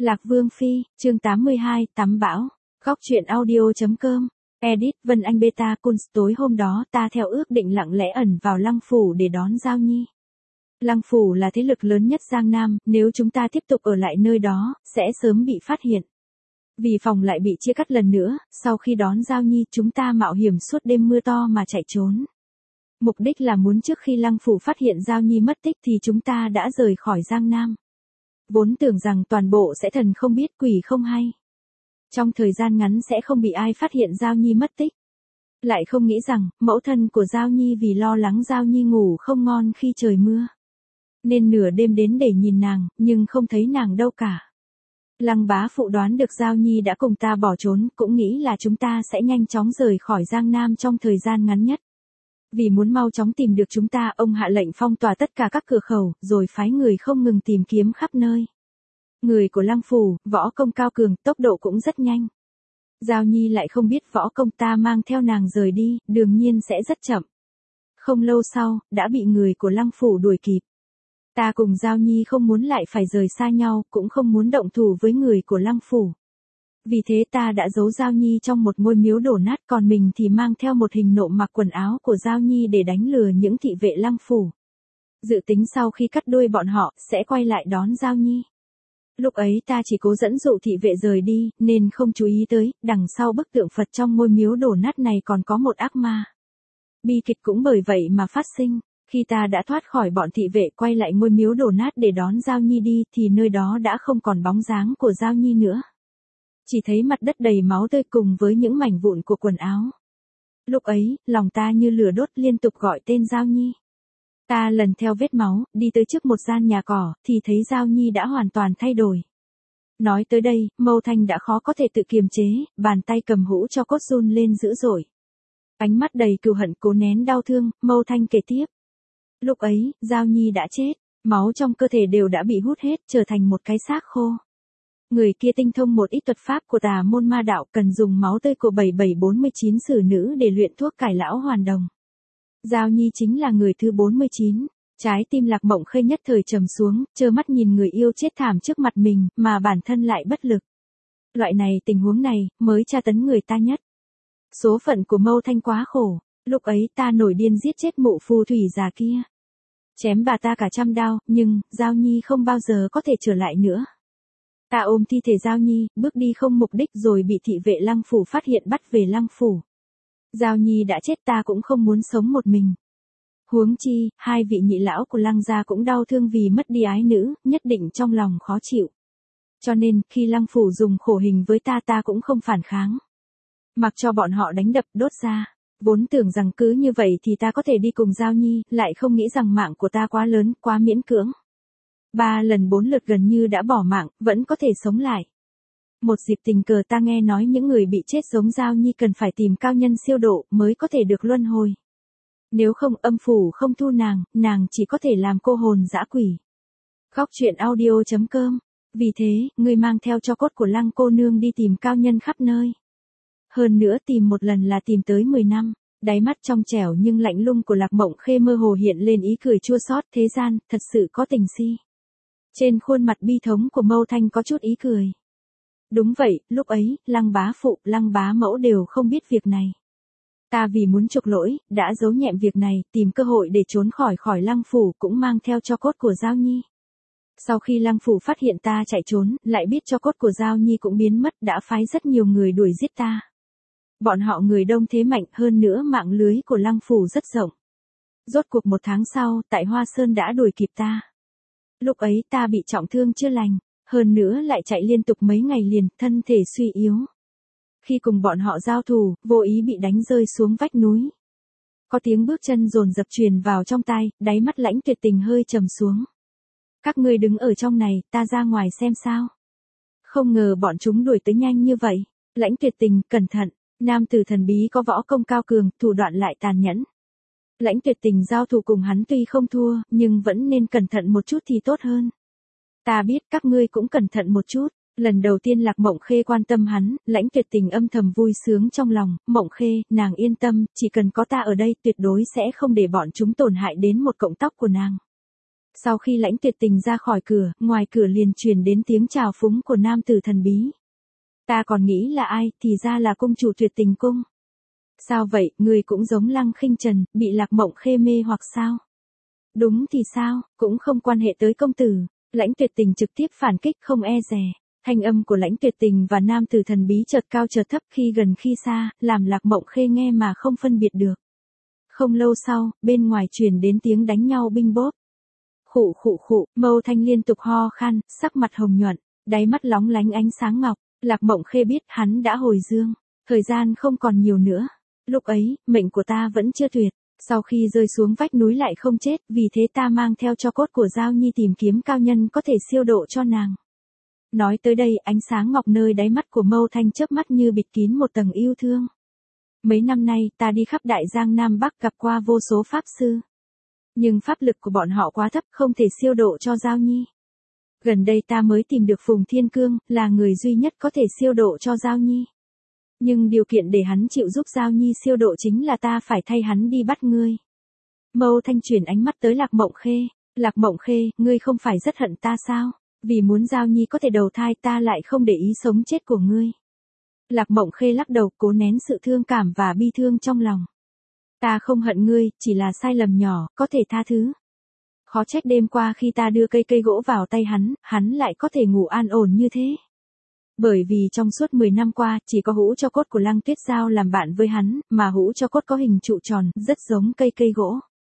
Lạc Vương Phi, chương 82, tắm bão. Góc truyện audio.com. Edit Vân Anh Beta Kunz. Tối hôm đó ta theo ước định lặng lẽ ẩn vào Lăng Phủ để đón Giao Nhi. Lăng Phủ là thế lực lớn nhất Giang Nam, nếu chúng ta tiếp tục ở lại nơi đó, sẽ sớm bị phát hiện. Vì phòng lại bị chia cắt lần nữa, sau khi đón Giao Nhi chúng ta mạo hiểm suốt đêm mưa to mà chạy trốn. Mục đích là muốn trước khi Lăng Phủ phát hiện Giao Nhi mất tích thì chúng ta đã rời khỏi Giang Nam. Vốn tưởng rằng toàn bộ sẽ thần không biết quỷ không hay. Trong thời gian ngắn sẽ không bị ai phát hiện Giao Nhi mất tích. Lại không nghĩ rằng, mẫu thân của Giao Nhi vì lo lắng Giao Nhi ngủ không ngon khi trời mưa. Nên nửa đêm đến để nhìn nàng, nhưng không thấy nàng đâu cả. Lăng bá phụ đoán được Giao Nhi đã cùng ta bỏ trốn, cũng nghĩ là chúng ta sẽ nhanh chóng rời khỏi Giang Nam trong thời gian ngắn nhất. Vì muốn mau chóng tìm được chúng ta, ông hạ lệnh phong tỏa tất cả các cửa khẩu, rồi phái người không ngừng tìm kiếm khắp nơi. Người của Lăng Phủ, võ công cao cường, tốc độ cũng rất nhanh. Giao Nhi lại không biết võ công ta mang theo nàng rời đi, đương nhiên sẽ rất chậm. Không lâu sau, đã bị người của Lăng Phủ đuổi kịp. Ta cùng Giao Nhi không muốn lại phải rời xa nhau, cũng không muốn động thủ với người của Lăng Phủ. Vì thế ta đã giấu Giao Nhi trong một ngôi miếu đổ nát, còn mình thì mang theo một hình nộm mặc quần áo của Giao Nhi để đánh lừa những thị vệ Lăng Phủ. Dự tính sau khi cắt đuôi bọn họ, sẽ quay lại đón Giao Nhi. Lúc ấy ta chỉ cố dẫn dụ thị vệ rời đi, nên không chú ý tới, đằng sau bức tượng Phật trong ngôi miếu đổ nát này còn có một ác ma. Bi kịch cũng bởi vậy mà phát sinh. Khi ta đã thoát khỏi bọn thị vệ quay lại ngôi miếu đổ nát để đón Giao Nhi đi, thì nơi đó đã không còn bóng dáng của Giao Nhi nữa. Chỉ thấy mặt đất đầy máu tươi cùng với những mảnh vụn của quần áo. Lúc ấy, lòng ta như lửa đốt, liên tục gọi tên Giao Nhi. Ta lần theo vết máu, đi tới trước một gian nhà cỏ, thì thấy Giao Nhi đã hoàn toàn thay đổi. Nói tới đây, Mâu Thanh đã khó có thể tự kiềm chế, bàn tay cầm hũ cho cốt run lên dữ dội. Ánh mắt đầy cừu hận cố nén đau thương, Mâu Thanh kể tiếp. Lúc ấy, Giao Nhi đã chết, máu trong cơ thể đều đã bị hút hết, trở thành một cái xác khô. Người kia tinh thông một ít thuật pháp của tà môn ma đạo, cần dùng máu tươi của 7749 sử nữ để luyện thuốc cải lão hoàn đồng. Giao Nhi chính là người thứ 49. Trái tim Lạc Mộng Khê nhất thời trầm xuống, trơ mắt nhìn người yêu chết thảm trước mặt mình, mà bản thân lại bất lực. Loại này, tình huống này, mới tra tấn người ta nhất. Số phận của Mâu Thanh quá khổ, lúc ấy ta nổi điên giết chết mụ phù thủy già kia. Chém bà ta cả trăm đao, nhưng, Giao Nhi không bao giờ có thể trở lại nữa. Ta ôm thi thể Giao Nhi, bước đi không mục đích rồi bị thị vệ Lăng Phủ phát hiện bắt về Lăng Phủ. Giao Nhi đã chết, ta cũng không muốn sống một mình. Huống chi, hai vị nhị lão của Lăng gia cũng đau thương vì mất đi ái nữ, nhất định trong lòng khó chịu. Cho nên, khi Lăng Phủ dùng khổ hình với ta, ta cũng không phản kháng. Mặc cho bọn họ đánh đập, đốt ra. Vốn tưởng rằng cứ như vậy thì ta có thể đi cùng Giao Nhi, lại không nghĩ rằng mạng của ta quá lớn, quá miễn cưỡng. 3 lần 4 lượt gần như đã bỏ mạng, vẫn có thể sống lại. Một dịp tình cờ ta nghe nói những người bị chết giống Giao Nhi cần phải tìm cao nhân siêu độ mới có thể được luân hồi. Nếu không, âm phủ không thu nàng chỉ có thể làm cô hồn dã quỷ. Góc truyện audio.com. Vì thế, ngươi mang theo cho cốt của Lăng cô nương đi tìm cao nhân khắp nơi. Hơn nữa tìm một lần là tìm tới 10 năm. Đáy mắt trong trẻo nhưng lạnh lùng của Lạc Mộng Khê mơ hồ hiện lên ý cười chua xót, thế gian, thật sự có tình si. Trên khuôn mặt bi thống của Mâu Thanh có chút ý cười. Đúng vậy, lúc ấy, Lăng bá phụ, Lăng bá mẫu đều không biết việc này. Ta vì muốn chuộc lỗi, đã giấu nhẹm việc này, tìm cơ hội để trốn khỏi Lăng Phủ, cũng mang theo cho cốt của Giao Nhi. Sau khi Lăng Phủ phát hiện ta chạy trốn, lại biết cho cốt của Giao Nhi cũng biến mất, đã phái rất nhiều người đuổi giết ta. Bọn họ người đông thế mạnh, hơn nữa mạng lưới của Lăng Phủ rất rộng. Rốt cuộc 1 tháng sau, tại Hoa Sơn đã đuổi kịp ta. Lúc ấy ta bị trọng thương chưa lành, hơn nữa lại chạy liên tục mấy ngày liền, thân thể suy yếu. Khi cùng bọn họ giao thủ, vô ý bị đánh rơi xuống vách núi. Có tiếng bước chân dồn dập truyền vào trong tai, đáy mắt Lãnh Tuyệt Tình hơi trầm xuống. Các ngươi đứng ở trong này, ta ra ngoài xem sao. Không ngờ bọn chúng đuổi tới nhanh như vậy. Lãnh Tuyệt Tình, cẩn thận, nam tử thần bí có võ công cao cường, thủ đoạn lại tàn nhẫn. Lãnh Tuyệt Tình giao thủ cùng hắn tuy không thua, nhưng vẫn nên cẩn thận một chút thì tốt hơn. Ta biết các ngươi cũng cẩn thận một chút. Lần đầu tiên Lạc Mộng Khê quan tâm hắn, Lãnh Tuyệt Tình âm thầm vui sướng trong lòng. Mộng Khê, nàng yên tâm, chỉ cần có ta ở đây tuyệt đối sẽ không để bọn chúng tổn hại đến một cọng tóc của nàng. Sau khi Lãnh Tuyệt Tình ra khỏi cửa, ngoài cửa liền truyền đến tiếng chào phúng của nam tử thần bí. Ta còn nghĩ là ai, thì ra là cung chủ Tuyệt Tình cung. Sao vậy, người cũng giống Lăng Khinh Trần, bị Lạc Mộng Khê mê hoặc sao? Đúng thì sao, cũng không quan hệ tới công tử. Lãnh Tuyệt Tình trực tiếp phản kích không e dè. Thanh âm của Lãnh Tuyệt Tình và nam tử thần bí chợt cao chợt thấp, khi gần khi xa, làm Lạc Mộng Khê nghe mà không phân biệt được. Không lâu sau, bên ngoài truyền đến tiếng đánh nhau binh bốp. Khụ khụ khụ, Mâu Thanh liên tục ho khan, sắc mặt hồng nhuận, đáy mắt lóng lánh ánh sáng ngọc. Lạc Mộng Khê biết hắn đã hồi dương, thời gian không còn nhiều nữa. Lúc ấy, mệnh của ta vẫn chưa tuyệt, sau khi rơi xuống vách núi lại không chết, vì thế ta mang theo tro cốt của Giao Nhi tìm kiếm cao nhân có thể siêu độ cho nàng. Nói tới đây, ánh sáng ngọc nơi đáy mắt của Mâu Thanh chớp mắt như bịt kín một tầng yêu thương. Mấy năm nay, ta đi khắp Đại Giang Nam Bắc gặp qua vô số pháp sư. Nhưng pháp lực của bọn họ quá thấp, không thể siêu độ cho Giao Nhi. Gần đây ta mới tìm được Phùng Thiên Cương, là người duy nhất có thể siêu độ cho Giao Nhi. Nhưng điều kiện để hắn chịu giúp Giao Nhi siêu độ chính là ta phải thay hắn đi bắt ngươi. Mâu Thanh chuyển ánh mắt tới Lạc Mộng Khê. Lạc Mộng Khê, ngươi không phải rất hận ta sao? Vì muốn Giao Nhi có thể đầu thai ta lại không để ý sống chết của ngươi. Lạc Mộng Khê lắc đầu, cố nén sự thương cảm và bi thương trong lòng. Ta không hận ngươi, chỉ là sai lầm nhỏ, có thể tha thứ. Khó trách đêm qua khi ta đưa cây gỗ vào tay hắn lại có thể ngủ an ổn như thế. Bởi vì trong suốt 10 năm qua, chỉ có hũ tro cốt của Lăng Tuyết Giao làm bạn với hắn, mà hũ tro cốt có hình trụ tròn, rất giống cây gỗ.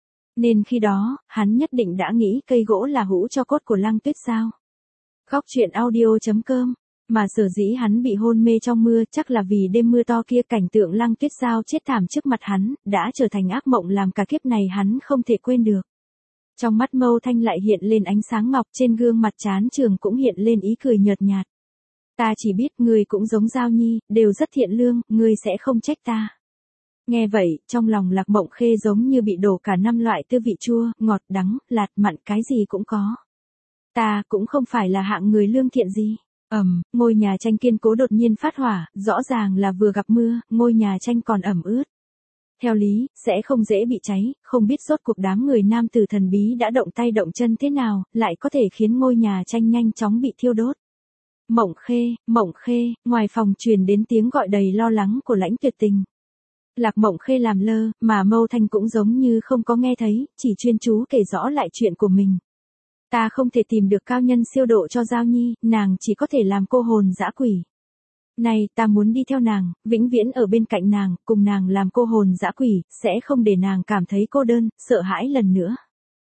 Nên khi đó, hắn nhất định đã nghĩ cây gỗ là hũ tro cốt của Lăng Tuyết Giao. Góc truyện audio.com. Mà sở dĩ hắn bị hôn mê trong mưa chắc là vì đêm mưa to kia cảnh tượng Lăng Tuyết Giao chết thảm trước mặt hắn, đã trở thành ác mộng làm cả kiếp này hắn không thể quên được. Trong mắt Mâu Thanh lại hiện lên ánh sáng ngọc, trên gương mặt Trán Trường cũng hiện lên ý cười nhợt nhạt. Ta chỉ biết ngươi cũng giống Giao Nhi, đều rất thiện lương, ngươi sẽ không trách ta. Nghe vậy, trong lòng Lạc Mộng Khê giống như bị đổ cả 5 loại tư vị chua, ngọt, đắng, lạt, mặn, cái gì cũng có. Ta cũng không phải là hạng người lương thiện gì. Ngôi nhà tranh kiên cố đột nhiên phát hỏa, rõ ràng là vừa gặp mưa, ngôi nhà tranh còn ẩm ướt. Theo lý, sẽ không dễ bị cháy, không biết rốt cuộc đám người nam tử thần bí đã động tay động chân thế nào, lại có thể khiến ngôi nhà tranh nhanh chóng bị thiêu đốt. Mộng Khê, ngoài phòng truyền đến tiếng gọi đầy lo lắng của Lãnh Tuyệt Tình. Lạc Mộng Khê làm lơ, mà Mâu Thanh cũng giống như không có nghe thấy, chỉ chuyên chú kể rõ lại chuyện của mình. Ta không thể tìm được cao nhân siêu độ cho Giao Nhi, nàng chỉ có thể làm cô hồn dã quỷ. Này, ta muốn đi theo nàng, vĩnh viễn ở bên cạnh nàng, cùng nàng làm cô hồn dã quỷ, sẽ không để nàng cảm thấy cô đơn, sợ hãi lần nữa.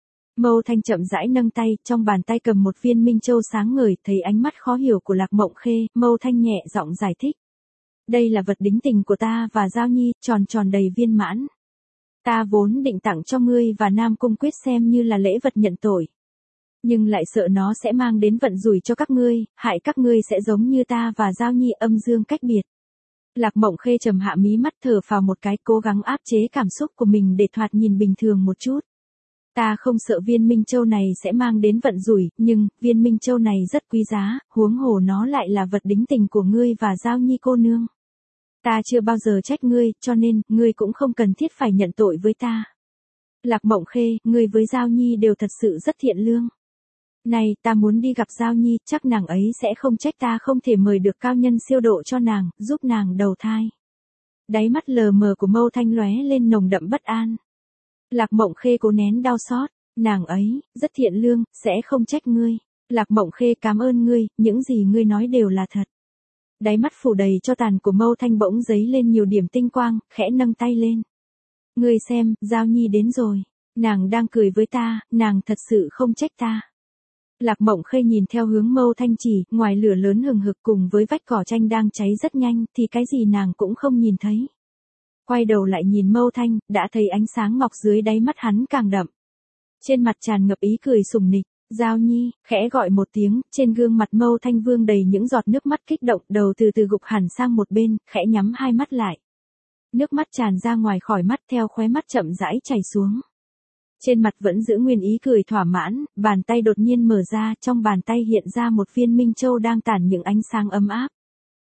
Mâu Thanh chậm rãi nâng tay, trong bàn tay cầm một viên minh châu sáng ngời, thấy ánh mắt khó hiểu của Lạc Mộng Khê, Mâu Thanh nhẹ giọng giải thích. Đây là vật đính tình của ta và Giao Nhi, tròn tròn đầy viên mãn. Ta vốn định tặng cho ngươi và Nam Cung Quyết xem như là lễ vật nhận tội. Nhưng lại sợ nó sẽ mang đến vận rủi cho các ngươi, hại các ngươi sẽ giống như ta và Giao Nhi âm dương cách biệt. Lạc Mộng Khê trầm hạ mí mắt thở phào một cái, cố gắng áp chế cảm xúc của mình để thoạt nhìn bình thường một chút. Ta không sợ viên minh châu này sẽ mang đến vận rủi, nhưng, viên minh châu này rất quý giá, huống hồ nó lại là vật đính tình của ngươi và Giao Nhi cô nương. Ta chưa bao giờ trách ngươi, cho nên, ngươi cũng không cần thiết phải nhận tội với ta. Lạc Mộng Khê, ngươi với Giao Nhi đều thật sự rất thiện lương. Này, ta muốn đi gặp Giao Nhi, chắc nàng ấy sẽ không trách ta không thể mời được cao nhân siêu độ cho nàng, giúp nàng đầu thai. Đáy mắt lờ mờ của Mâu Thanh lóe lên nồng đậm bất an. Lạc Mộng Khê cố nén đau xót, nàng ấy, rất thiện lương, sẽ không trách ngươi. Lạc Mộng Khê cảm ơn ngươi, những gì ngươi nói đều là thật. Đáy mắt phủ đầy cho tàn của Mâu Thanh bỗng giấy lên nhiều điểm tinh quang, khẽ nâng tay lên. Ngươi xem, Giao Nhi đến rồi. Nàng đang cười với ta, nàng thật sự không trách ta. Lạc Mộng Khê nhìn theo hướng Mâu Thanh chỉ, ngoài lửa lớn hừng hực cùng với vách cỏ tranh đang cháy rất nhanh, thì cái gì nàng cũng không nhìn thấy. Quay đầu lại nhìn Mâu Thanh, đã thấy ánh sáng ngọc dưới đáy mắt hắn càng đậm. Trên mặt tràn ngập ý cười sùng nịch, Giao Nhi, khẽ gọi một tiếng, trên gương mặt Mâu Thanh vương đầy những giọt nước mắt kích động, đầu từ từ gục hẳn sang một bên, khẽ nhắm hai mắt lại. Nước mắt tràn ra ngoài khỏi mắt theo khóe mắt chậm rãi chảy xuống. Trên mặt vẫn giữ nguyên ý cười thỏa mãn, bàn tay đột nhiên mở ra, trong bàn tay hiện ra một viên minh châu đang tản những ánh sáng ấm áp.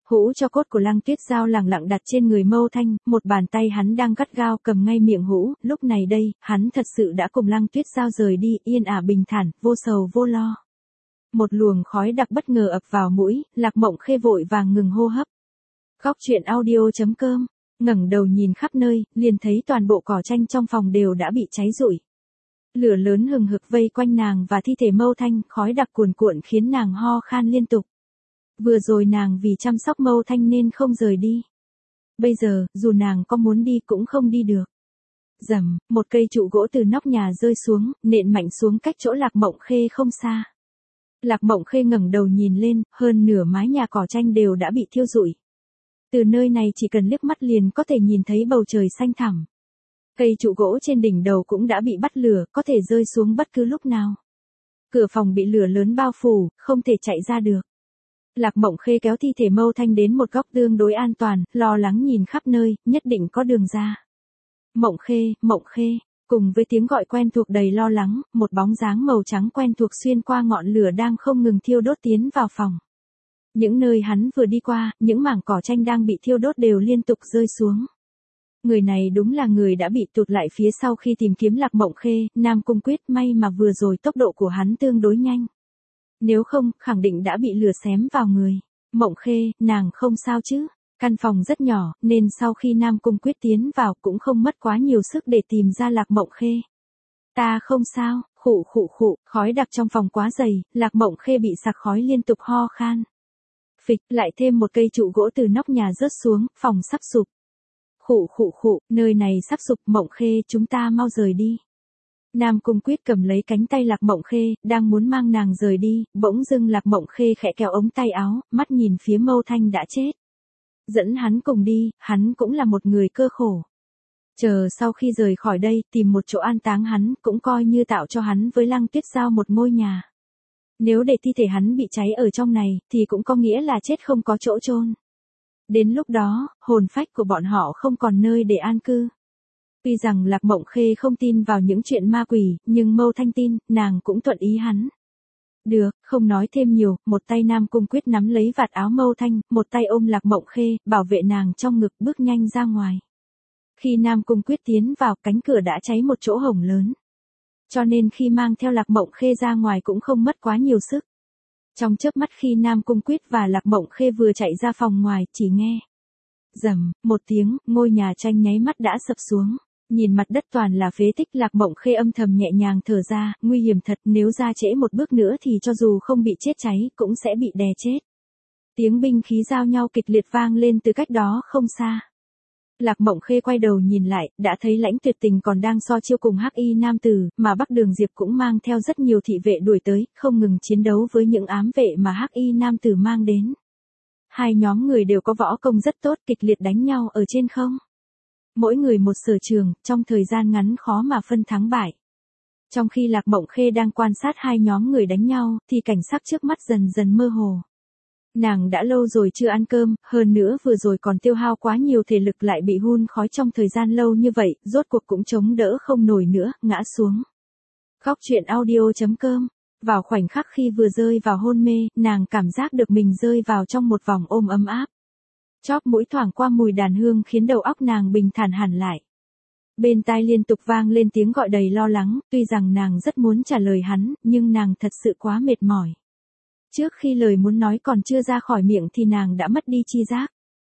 Hũ cho cốt của Lăng Tuyết Giao lẳng lặng đặt trên người Mâu Thanh, một bàn tay hắn đang gắt gao cầm ngay miệng hũ, lúc này đây, hắn thật sự đã cùng Lăng Tuyết Giao rời đi, yên ả bình thản, vô sầu vô lo. Một luồng khói đặc bất ngờ ập vào mũi, Lạc Mộng Khê vội vàng ngừng hô hấp. Góc truyện audio.com, ngẩng đầu nhìn khắp nơi, liền thấy toàn bộ cỏ tranh trong phòng đều đã bị cháy rụi. Lửa lớn hừng hực vây quanh nàng và thi thể Mâu Thanh, khói đặc cuồn cuộn khiến nàng ho khan liên tục. Vừa rồi nàng vì chăm sóc Mâu Thanh nên không rời đi. Bây giờ, dù nàng có muốn đi cũng không đi được. Rầm, một cây trụ gỗ từ nóc nhà rơi xuống, nện mạnh xuống cách chỗ Lạc Mộng Khê không xa. Lạc Mộng Khê ngẩng đầu nhìn lên, hơn nửa mái nhà cỏ tranh đều đã bị thiêu rụi. Từ nơi này chỉ cần liếc mắt liền có thể nhìn thấy bầu trời xanh thẳm. Cây trụ gỗ trên đỉnh đầu cũng đã bị bắt lửa, có thể rơi xuống bất cứ lúc nào. Cửa phòng bị lửa lớn bao phủ, không thể chạy ra được. Lạc Mộng Khê kéo thi thể Mâu Thanh đến một góc tương đối an toàn, lo lắng nhìn khắp nơi, nhất định có đường ra. Mộng Khê, cùng với tiếng gọi quen thuộc đầy lo lắng, một bóng dáng màu trắng quen thuộc xuyên qua ngọn lửa đang không ngừng thiêu đốt tiến vào phòng. Những nơi hắn vừa đi qua, những mảng cỏ tranh đang bị thiêu đốt đều liên tục rơi xuống. Người này đúng là người đã bị tụt lại phía sau khi tìm kiếm Lạc Mộng Khê, Nam Cung Quyết, may mà vừa rồi tốc độ của hắn tương đối nhanh. Nếu không, khẳng định đã bị lửa xém vào người. Mộng Khê, nàng không sao chứ? Căn phòng rất nhỏ, nên sau khi Nam Cung Quyết tiến vào cũng không mất quá nhiều sức để tìm ra Lạc Mộng Khê. Ta không sao, khụ, khói đặc trong phòng quá dày, Lạc Mộng Khê bị sặc khói liên tục ho khan. Phịch, lại thêm một cây trụ gỗ từ nóc nhà rớt xuống, phòng sắp sụp. Khụ, nơi này sắp sụp, Mộng Khê, chúng ta mau rời đi. Nam Cung Quyết cầm lấy cánh tay Lạc Mộng Khê, đang muốn mang nàng rời đi, bỗng dưng Lạc Mộng Khê khẽ kéo ống tay áo, mắt nhìn phía Mâu Thanh đã chết. Dẫn hắn cùng đi, hắn cũng là một người cơ khổ. Chờ sau khi rời khỏi đây, tìm một chỗ an táng hắn, cũng coi như tạo cho hắn với Lăng Tuyết Giao một ngôi nhà. Nếu để thi thể hắn bị cháy ở trong này, thì cũng có nghĩa là chết không có chỗ chôn. Đến lúc đó, hồn phách của bọn họ không còn nơi để an cư. Tuy rằng Lạc Mộng Khê không tin vào những chuyện ma quỷ, nhưng Mâu Thanh tin, nàng cũng thuận ý hắn. Được, không nói thêm nhiều, một tay Nam Cung Quyết nắm lấy vạt áo Mâu Thanh, một tay ôm Lạc Mộng Khê, bảo vệ nàng trong ngực, bước nhanh ra ngoài. Khi Nam Cung Quyết tiến vào, cánh cửa đã cháy một chỗ hổng lớn. Cho nên khi mang theo Lạc Mộng Khê ra ngoài cũng không mất quá nhiều sức. Trong chớp mắt khi Nam Cung Quyết và Lạc Mộng Khê vừa chạy ra phòng ngoài, chỉ nghe rầm một tiếng, ngôi nhà tranh nháy mắt đã sập xuống. Nhìn mặt đất toàn là phế tích, Lạc Mộng Khê âm thầm nhẹ nhàng thở ra, nguy hiểm thật, nếu ra trễ một bước nữa thì cho dù không bị chết cháy, cũng sẽ bị đè chết. Tiếng binh khí giao nhau kịch liệt vang lên từ cách đó không xa. Lạc Mộng Khê quay đầu nhìn lại, đã thấy Lãnh Tuyệt Tình còn đang so chiêu cùng Hắc Y nam tử, mà Bắc Đường Diệp cũng mang theo rất nhiều thị vệ đuổi tới, không ngừng chiến đấu với những ám vệ mà Hắc Y nam tử mang đến. Hai nhóm người đều có võ công rất tốt, kịch liệt đánh nhau ở trên không. Mỗi người một sở trường, trong thời gian ngắn khó mà phân thắng bại. Trong khi Lạc Mộng Khê đang quan sát hai nhóm người đánh nhau, thì cảnh sắc trước mắt dần dần mơ hồ. Nàng đã lâu rồi chưa ăn cơm, hơn nữa vừa rồi còn tiêu hao quá nhiều thể lực lại bị hun khói trong thời gian lâu như vậy, rốt cuộc cũng chống đỡ không nổi nữa, ngã xuống. Góc truyện audio.com. Vào khoảnh khắc khi vừa rơi vào hôn mê, nàng cảm giác được mình rơi vào trong một vòng ôm ấm áp. Chóp mũi thoảng qua mùi đàn hương khiến đầu óc nàng bình thản hẳn lại. Bên tai liên tục vang lên tiếng gọi đầy lo lắng, tuy rằng nàng rất muốn trả lời hắn, nhưng nàng thật sự quá mệt mỏi. Trước khi lời muốn nói còn chưa ra khỏi miệng thì nàng đã mất đi chi giác.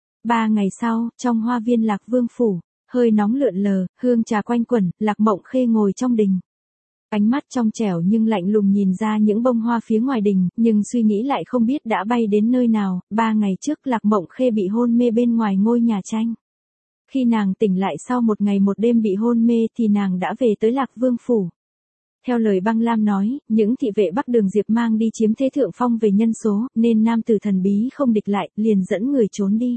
3 ngày sau, trong hoa viên Lạc Vương phủ, hơi nóng lượn lờ, hương trà quanh quẩn, Lạc Mộng Khê ngồi trong đình. Ánh mắt trong trẻo nhưng lạnh lùng nhìn ra những bông hoa phía ngoài đình, nhưng suy nghĩ lại không biết đã bay đến nơi nào. 3 ngày trước Lạc Mộng Khê bị hôn mê bên ngoài ngôi nhà tranh. Khi nàng tỉnh lại sau một ngày một đêm bị hôn mê thì nàng đã về tới Lạc Vương phủ. Theo lời Băng Lam nói, những thị vệ Bắc Đường Diệp mang đi chiếm thế thượng phong về nhân số, nên nam tử thần bí không địch lại, liền dẫn người trốn đi.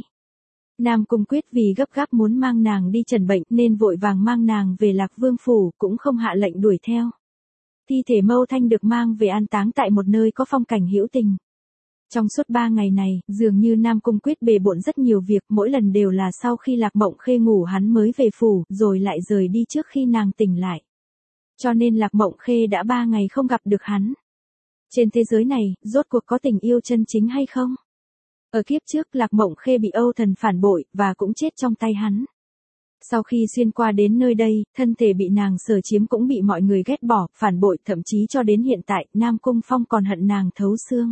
Nam Cung Quyết vì gấp gáp muốn mang nàng đi trần bệnh nên vội vàng mang nàng về Lạc Vương phủ, cũng không hạ lệnh đuổi theo. Thi thể Mâu Thanh được mang về an táng tại một nơi có phong cảnh hữu tình. Trong suốt 3 ngày này, dường như Nam Cung Quyết bề bộn rất nhiều việc, mỗi lần đều là sau khi Lạc Mộng Khê ngủ hắn mới về phủ, rồi lại rời đi trước khi nàng tỉnh lại. Cho nên Lạc Mộng Khê đã 3 ngày không gặp được hắn. Trên thế giới này, rốt cuộc có tình yêu chân chính hay không? Ở kiếp trước Lạc Mộng Khê bị Âu Thần phản bội, và cũng chết trong tay hắn. Sau khi xuyên qua đến nơi đây, thân thể bị nàng sở chiếm cũng bị mọi người ghét bỏ, phản bội, thậm chí cho đến hiện tại, Nam Cung Phong còn hận nàng thấu xương.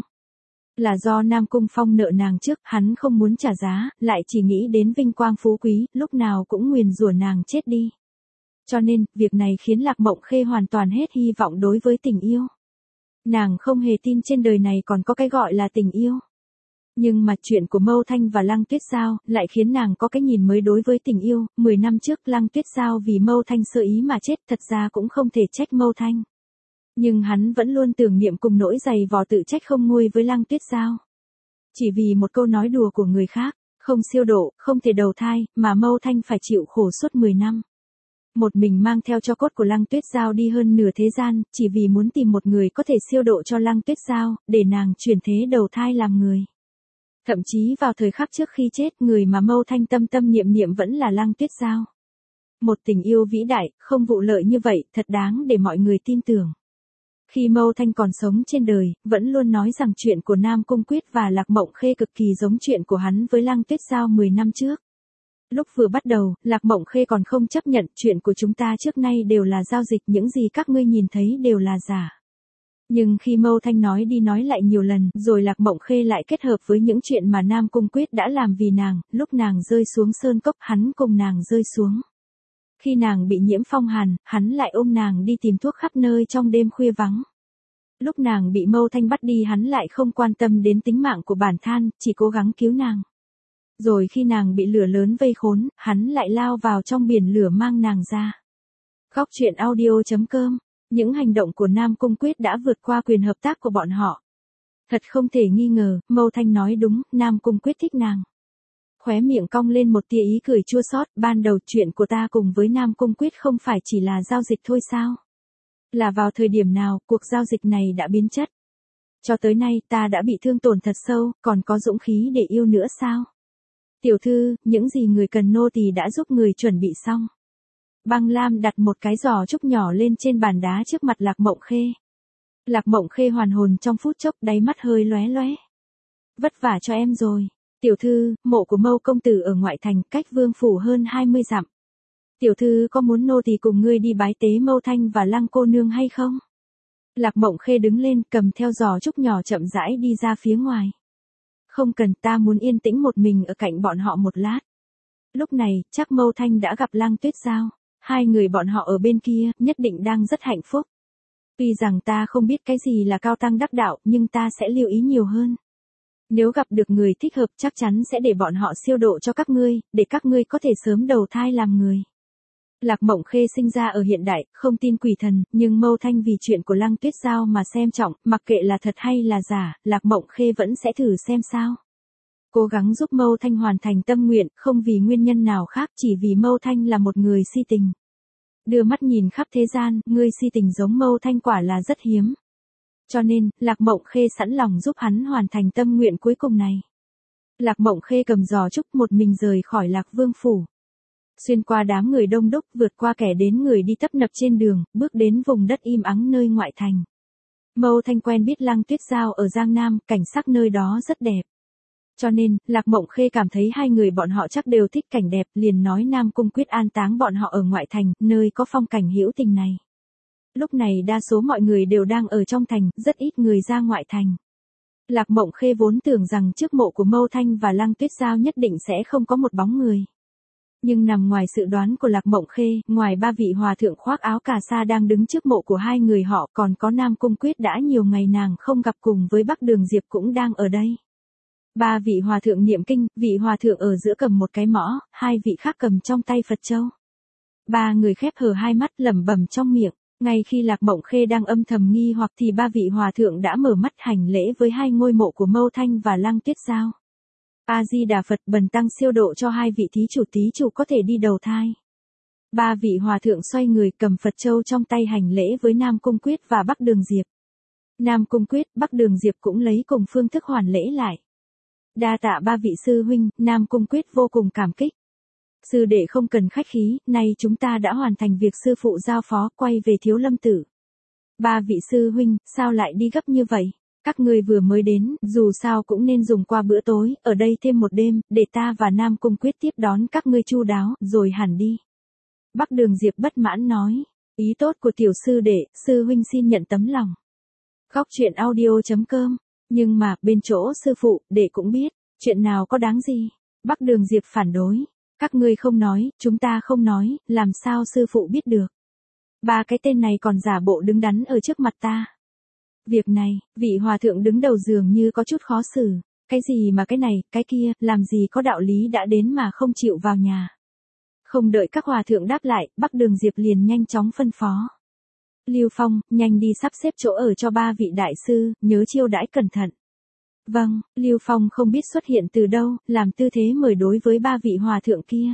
Là do Nam Cung Phong nợ nàng trước, hắn không muốn trả giá, lại chỉ nghĩ đến vinh quang phú quý, lúc nào cũng nguyền rủa nàng chết đi. Cho nên, việc này khiến Lạc Mộng Khê hoàn toàn hết hy vọng đối với tình yêu. Nàng không hề tin trên đời này còn có cái gọi là tình yêu. Nhưng mà chuyện của Mâu Thanh và Lăng Tuyết Giao lại khiến nàng có cái nhìn mới đối với tình yêu. 10 năm trước Lăng Tuyết Giao vì Mâu Thanh sơ ý mà chết, thật ra cũng không thể trách Mâu Thanh. Nhưng hắn vẫn luôn tưởng niệm cùng nỗi dày vò tự trách không nguôi với Lăng Tuyết Giao. Chỉ vì một câu nói đùa của người khác, không siêu độ, không thể đầu thai, mà Mâu Thanh phải chịu khổ suốt 10 năm. Một mình mang theo cho cốt của Lăng Tuyết Giao đi hơn nửa thế gian, chỉ vì muốn tìm một người có thể siêu độ cho Lăng Tuyết Giao, để nàng chuyển thế đầu thai làm người. Thậm chí vào thời khắc trước khi chết, người mà Mâu Thanh tâm tâm niệm niệm vẫn là Lăng Tuyết Giao. Một tình yêu vĩ đại, không vụ lợi như vậy, thật đáng để mọi người tin tưởng. Khi Mâu Thanh còn sống trên đời, vẫn luôn nói rằng chuyện của Nam Cung Quyết và Lạc Mộng Khê cực kỳ giống chuyện của hắn với Lăng Tuyết Giao 10 năm trước. Lúc vừa bắt đầu, Lạc Mộng Khê còn không chấp nhận chuyện của chúng ta trước nay đều là giao dịch, những gì các ngươi nhìn thấy đều là giả. Nhưng khi Mâu Thanh nói đi nói lại nhiều lần, rồi Lạc Mộng Khê lại kết hợp với những chuyện mà Nam Cung Quyết đã làm vì nàng, lúc nàng rơi xuống sơn cốc, hắn cùng nàng rơi xuống. Khi nàng bị nhiễm phong hàn, hắn lại ôm nàng đi tìm thuốc khắp nơi trong đêm khuya vắng. Lúc nàng bị Mâu Thanh bắt đi, hắn lại không quan tâm đến tính mạng của bản thân, chỉ cố gắng cứu nàng. Rồi khi nàng bị lửa lớn vây khốn, hắn lại lao vào trong biển lửa mang nàng ra. Góc truyện audio.com. Những hành động của Nam Cung Quyết đã vượt qua quyền hợp tác của bọn họ. Thật không thể nghi ngờ, Mâu Thanh nói đúng, Nam Cung Quyết thích nàng. Khóe miệng cong lên một tia ý cười chua xót, ban đầu chuyện của ta cùng với Nam Cung Quyết không phải chỉ là giao dịch thôi sao? Là vào thời điểm nào, cuộc giao dịch này đã biến chất? Cho tới nay, ta đã bị thương tổn thật sâu, còn có dũng khí để yêu nữa sao? Tiểu thư, những gì người cần nô tỳ đã giúp người chuẩn bị xong. Băng Lam đặt một cái giò trúc nhỏ lên trên bàn đá trước mặt Lạc Mộng Khê. Lạc Mộng Khê hoàn hồn trong phút chốc, đáy mắt hơi lóe lóe. Vất vả cho em rồi. Tiểu thư, mộ của Mâu công tử ở ngoại thành, cách vương phủ hơn 20 dặm. Tiểu thư có muốn nô tỳ cùng ngươi đi bái tế Mâu Thanh và Lăng cô nương hay không? Lạc Mộng Khê đứng lên, cầm theo giò trúc nhỏ chậm rãi đi ra phía ngoài. Không cần, ta muốn yên tĩnh một mình ở cạnh bọn họ một lát. Lúc này, chắc Mâu Thanh đã gặp Lăng Tuyết Giao. Hai người bọn họ ở bên kia, nhất định đang rất hạnh phúc. Tuy rằng ta không biết cái gì là cao tăng đắc đạo, nhưng ta sẽ lưu ý nhiều hơn. Nếu gặp được người thích hợp, chắc chắn sẽ để bọn họ siêu độ cho các ngươi, để các ngươi có thể sớm đầu thai làm người. Lạc Mộng Khê sinh ra ở hiện đại, không tin quỷ thần, nhưng Mâu Thanh vì chuyện của Lăng Tuyết Giao mà xem trọng, mặc kệ là thật hay là giả, Lạc Mộng Khê vẫn sẽ thử xem sao. Cố gắng giúp Mâu Thanh hoàn thành tâm nguyện, không vì nguyên nhân nào khác, chỉ vì Mâu Thanh là một người si tình. Đưa mắt nhìn khắp thế gian, người si tình giống Mâu Thanh quả là rất hiếm. Cho nên, Lạc Mộng Khê sẵn lòng giúp hắn hoàn thành tâm nguyện cuối cùng này. Lạc Mộng Khê cầm giò trúc một mình rời khỏi Lạc Vương phủ. Xuyên qua đám người đông đúc, vượt qua kẻ đến người đi tấp nập trên đường, bước đến vùng đất im ắng nơi ngoại thành. Mâu Thanh quen biết Lăng Tuyết Giao ở Giang Nam, cảnh sắc nơi đó rất đẹp. Cho nên, Lạc Mộng Khê cảm thấy hai người bọn họ chắc đều thích cảnh đẹp, liền nói Nam Cung Quyết an táng bọn họ ở ngoại thành, nơi có phong cảnh hữu tình này. Lúc này đa số mọi người đều đang ở trong thành, rất ít người ra ngoại thành. Lạc Mộng Khê vốn tưởng rằng trước mộ của Mâu Thanh và Lăng Tuyết Giao nhất định sẽ không có một bóng người. Nhưng nằm ngoài dự đoán của Lạc Mộng Khê, ngoài ba vị hòa thượng khoác áo cà sa đang đứng trước mộ của hai người họ, còn có Nam Cung Quyết đã nhiều ngày nàng không gặp cùng với Bắc Đường Diệp cũng đang ở đây. Ba vị hòa thượng niệm kinh, vị hòa thượng ở giữa cầm một cái mõ, hai vị khác cầm trong tay Phật châu. Ba người khép hờ hai mắt lẩm bẩm trong miệng. Ngay khi Lạc Mộng Khê đang âm thầm nghi hoặc thì ba vị hòa thượng đã mở mắt hành lễ với hai ngôi mộ của Mâu Thanh và Lăng Tuyết Giao. A Di Đà Phật, bần tăng siêu độ cho hai vị thí chủ có thể đi đầu thai. Ba vị hòa thượng xoay người cầm Phật châu trong tay hành lễ với Nam Cung Quyết và Bắc Đường Diệp. Nam Cung Quyết, Bắc Đường Diệp cũng lấy cùng phương thức hoàn lễ lại. Đa tạ ba vị sư huynh, Nam Cung Quyết vô cùng cảm kích. Sư đệ không cần khách khí, nay chúng ta đã hoàn thành việc sư phụ giao phó, quay về Thiếu Lâm Tử. Ba vị sư huynh, sao lại đi gấp như vậy? Các ngươi vừa mới đến, dù sao cũng nên dùng qua bữa tối, ở đây thêm một đêm, để ta và Nam Cung Quyết tiếp đón các ngươi chu đáo, rồi hẳn đi. Bắc Đường Diệp bất mãn nói, ý tốt của tiểu sư đệ, sư huynh xin nhận tấm lòng. Góc truyện audio.com, nhưng mà, bên chỗ sư phụ, đệ cũng biết, chuyện nào có đáng gì. Bắc Đường Diệp phản đối, các ngươi không nói, chúng ta không nói, làm sao sư phụ biết được. Ba cái tên này còn giả bộ đứng đắn ở trước mặt ta. Việc này, vị hòa thượng đứng đầu dường như có chút khó xử, cái gì mà cái này, cái kia, làm gì có đạo lý đã đến mà không chịu vào nhà. Không đợi các hòa thượng đáp lại, Bắc Đường Diệp liền nhanh chóng phân phó. Lưu Phong, nhanh đi sắp xếp chỗ ở cho ba vị đại sư, nhớ chiêu đãi cẩn thận. Vâng, Lưu Phong không biết xuất hiện từ đâu, làm tư thế mời đối với ba vị hòa thượng kia.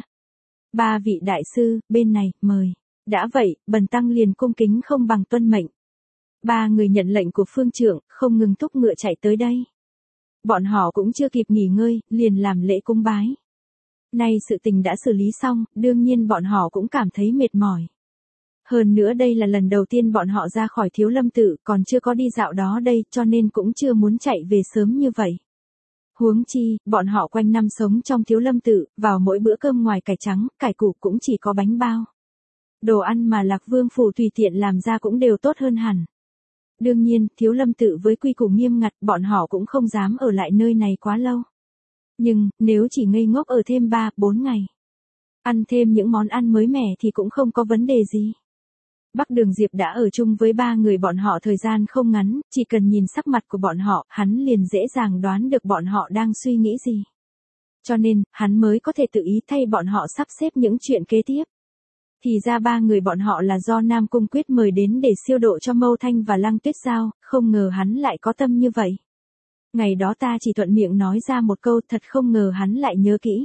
Ba vị đại sư, bên này, mời. Đã vậy, bần tăng liền cung kính không bằng tuân mệnh. Ba người nhận lệnh của phương trưởng, không ngừng thúc ngựa chạy tới đây. Bọn họ cũng chưa kịp nghỉ ngơi, liền làm lễ cúng bái. Nay sự tình đã xử lý xong, đương nhiên bọn họ cũng cảm thấy mệt mỏi. Hơn nữa đây là lần đầu tiên bọn họ ra khỏi Thiếu Lâm Tự, còn chưa có đi dạo đó đây, cho nên cũng chưa muốn chạy về sớm như vậy. Huống chi, bọn họ quanh năm sống trong Thiếu Lâm Tự, vào mỗi bữa cơm ngoài cải trắng, cải củ cũng chỉ có bánh bao. Đồ ăn mà Lạc Vương phủ tùy tiện làm ra cũng đều tốt hơn hẳn. Đương nhiên, Thiếu Lâm Tự với quy củ nghiêm ngặt, bọn họ cũng không dám ở lại nơi này quá lâu. Nhưng, nếu chỉ ngây ngốc ở thêm 3-4 ngày, ăn thêm những món ăn mới mẻ thì cũng không có vấn đề gì. Bắc Đường Diệp đã ở chung với ba người bọn họ thời gian không ngắn, chỉ cần nhìn sắc mặt của bọn họ, hắn liền dễ dàng đoán được bọn họ đang suy nghĩ gì. Cho nên, hắn mới có thể tự ý thay bọn họ sắp xếp những chuyện kế tiếp. Thì ra ba người bọn họ là do Nam Cung Quyết mời đến để siêu độ cho Mâu Thanh và Lăng Tuyết Giao, không ngờ hắn lại có tâm như vậy. Ngày đó ta chỉ thuận miệng nói ra một câu, thật không ngờ hắn lại nhớ kỹ.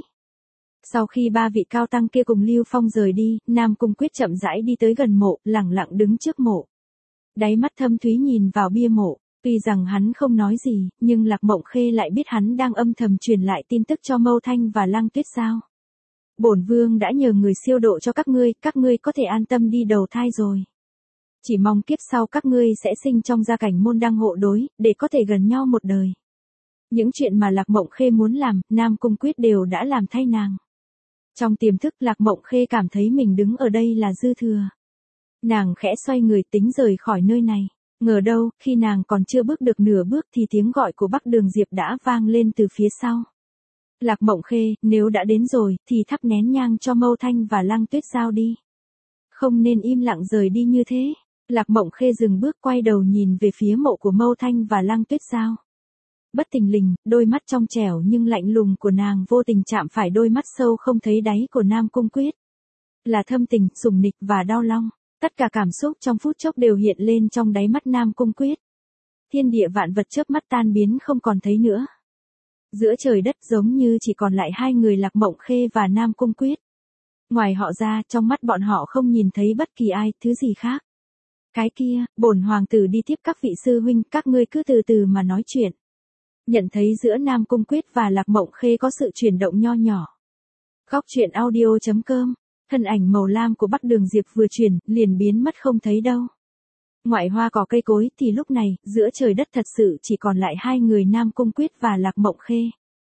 Sau khi ba vị cao tăng kia cùng Lưu Phong rời đi, Nam Cung Quyết chậm rãi đi tới gần mộ, lẳng lặng đứng trước mộ. Đáy mắt thâm thúy nhìn vào bia mộ, tuy rằng hắn không nói gì, nhưng Lạc Mộng Khê lại biết hắn đang âm thầm truyền lại tin tức cho Mâu Thanh và Lăng Tuyết Giao. Bổn vương đã nhờ người siêu độ cho các ngươi có thể an tâm đi đầu thai rồi. Chỉ mong kiếp sau các ngươi sẽ sinh trong gia cảnh môn đăng hộ đối, để có thể gần nhau một đời. Những chuyện mà Lạc Mộng Khê muốn làm, Nam Cung Quyết đều đã làm thay nàng. Trong tiềm thức Lạc Mộng Khê cảm thấy mình đứng ở đây là dư thừa. Nàng khẽ xoay người tính rời khỏi nơi này. Ngờ đâu, khi nàng còn chưa bước được nửa bước thì tiếng gọi của Bắc Đường Diệp đã vang lên từ phía sau. Lạc Mộng Khê, nếu đã đến rồi, thì thắp nén nhang cho Mâu Thanh và Lăng Tuyết Giao đi. Không nên im lặng rời đi như thế. Lạc Mộng Khê dừng bước quay đầu nhìn về phía mộ của Mâu Thanh và Lăng Tuyết Giao. Bất thình lình, đôi mắt trong trẻo nhưng lạnh lùng của nàng vô tình chạm phải đôi mắt sâu không thấy đáy của Nam Cung Quyết. Là thâm tình, sủng nịch và đau lòng. Tất cả cảm xúc trong phút chốc đều hiện lên trong đáy mắt Nam Cung Quyết. Thiên địa vạn vật chớp mắt tan biến không còn thấy nữa. Giữa trời đất giống như chỉ còn lại hai người Lạc Mộng Khê và Nam Cung Quyết. Ngoài họ ra, trong mắt bọn họ không nhìn thấy bất kỳ ai, thứ gì khác. Cái kia, bổn hoàng tử đi tiếp các vị sư huynh, các ngươi cứ từ từ mà nói chuyện. Nhận thấy giữa Nam Cung Quyết và Lạc Mộng Khê có sự chuyển động nho nhỏ. Góc truyện audio.com, thân ảnh màu lam của Bắc Đường Diệp vừa chuyển, liền biến mất không thấy đâu. Ngoại hoa cỏ cây cối thì lúc này, giữa trời đất thật sự chỉ còn lại hai người Nam Cung Quyết và Lạc Mộng Khê.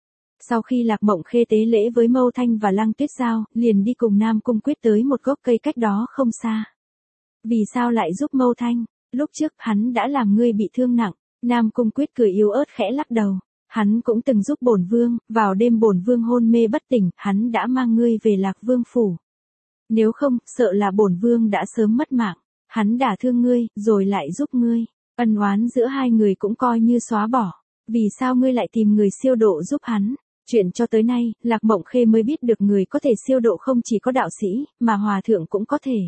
Sau khi Lạc Mộng Khê tế lễ với Mâu Thanh và Lăng Tuyết Giao, liền đi cùng Nam Cung Quyết tới một gốc cây cách đó không xa. Vì sao lại giúp Mâu Thanh? Lúc trước hắn đã làm ngươi bị thương nặng. Nam Cung Quyết cười yếu ớt khẽ lắc đầu. Hắn cũng từng giúp bổn vương, vào đêm bổn vương hôn mê bất tỉnh, hắn đã mang ngươi về Lạc Vương phủ. Nếu không, sợ là bổn vương đã sớm mất mạng. Hắn đả thương ngươi, rồi lại giúp ngươi. Ân oán giữa hai người cũng coi như xóa bỏ. Vì sao ngươi lại tìm người siêu độ giúp hắn? Chuyện cho tới nay, Lạc Mộng Khê mới biết được người có thể siêu độ không chỉ có đạo sĩ, mà hòa thượng cũng có thể.